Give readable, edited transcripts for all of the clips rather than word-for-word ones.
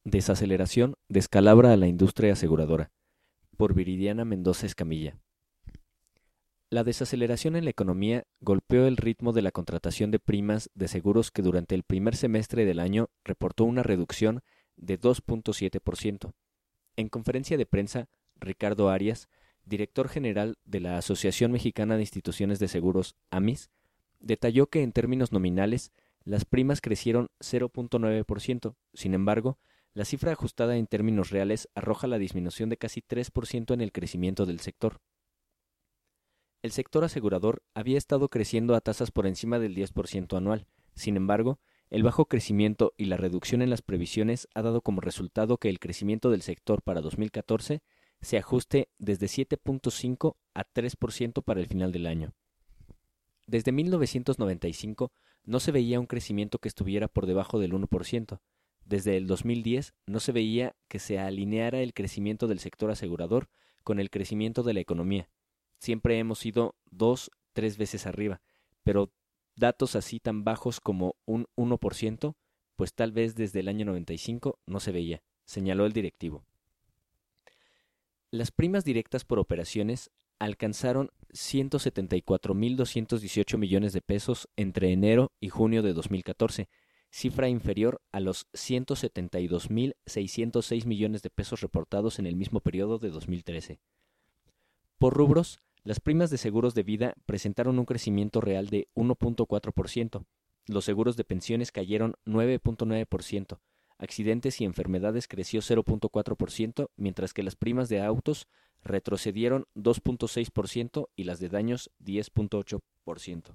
Desaceleración descalabra a la industria aseguradora, por Viridiana Mendoza Escamilla. La desaceleración en la economía golpeó el ritmo de la contratación de primas de seguros que durante el primer semestre del año reportó una reducción de 2.7%. En conferencia de prensa, Ricardo Arias, director general de la Asociación Mexicana de Instituciones de Seguros, AMIS, detalló que en términos nominales las primas crecieron 0.9%. Sin embargo, la cifra ajustada en términos reales arroja la disminución de casi 3% en el crecimiento del sector. El sector asegurador había estado creciendo a tasas por encima del 10% anual. Sin embargo, el bajo crecimiento y la reducción en las previsiones ha dado como resultado que el crecimiento del sector para 2014 se ajuste desde 7.5 a 3% para el final del año. Desde 1995 no se veía un crecimiento que estuviera por debajo del 1%. Desde el 2010 no se veía que se alineara el crecimiento del sector asegurador con el crecimiento de la economía. Siempre hemos ido 2-3 veces arriba, pero datos así tan bajos como un 1%, pues tal vez desde el año 95 no se veía, señaló el directivo. Las primas directas por operaciones alcanzaron 174.218 millones de pesos entre enero y junio de 2014, cifra inferior a los 172.606 millones de pesos reportados en el mismo periodo de 2013. Por rubros, las primas de seguros de vida presentaron un crecimiento real de 1.4%, los seguros de pensiones cayeron 9.9%, accidentes y enfermedades creció 0.4%, mientras que las primas de autos retrocedieron 2.6% y las de daños 10.8%.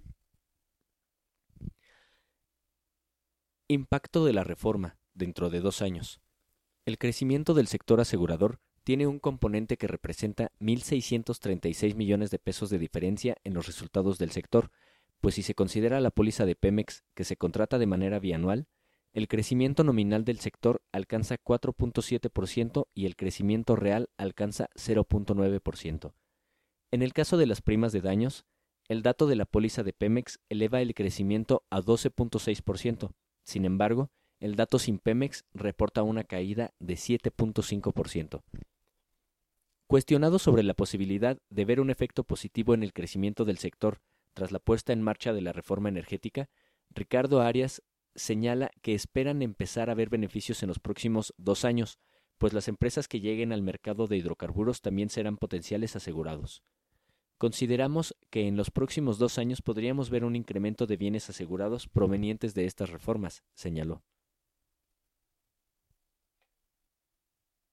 Impacto de la reforma dentro de 2 años. El crecimiento del sector asegurador tiene un componente que representa 1.636 millones de pesos de diferencia en los resultados del sector, pues si se considera la póliza de Pemex que se contrata de manera bianual, el crecimiento nominal del sector alcanza 4.7% y el crecimiento real alcanza 0.9%. En el caso de las primas de daños, el dato de la póliza de Pemex eleva el crecimiento a 12.6%. Sin embargo, el dato sin Pemex reporta una caída de 7.5%. Cuestionado sobre la posibilidad de ver un efecto positivo en el crecimiento del sector tras la puesta en marcha de la reforma energética, Ricardo Arias señala que esperan empezar a ver beneficios en los próximos 2 años, pues las empresas que lleguen al mercado de hidrocarburos también serán potenciales asegurados. Consideramos que en los próximos 2 años podríamos ver un incremento de bienes asegurados provenientes de estas reformas, señaló.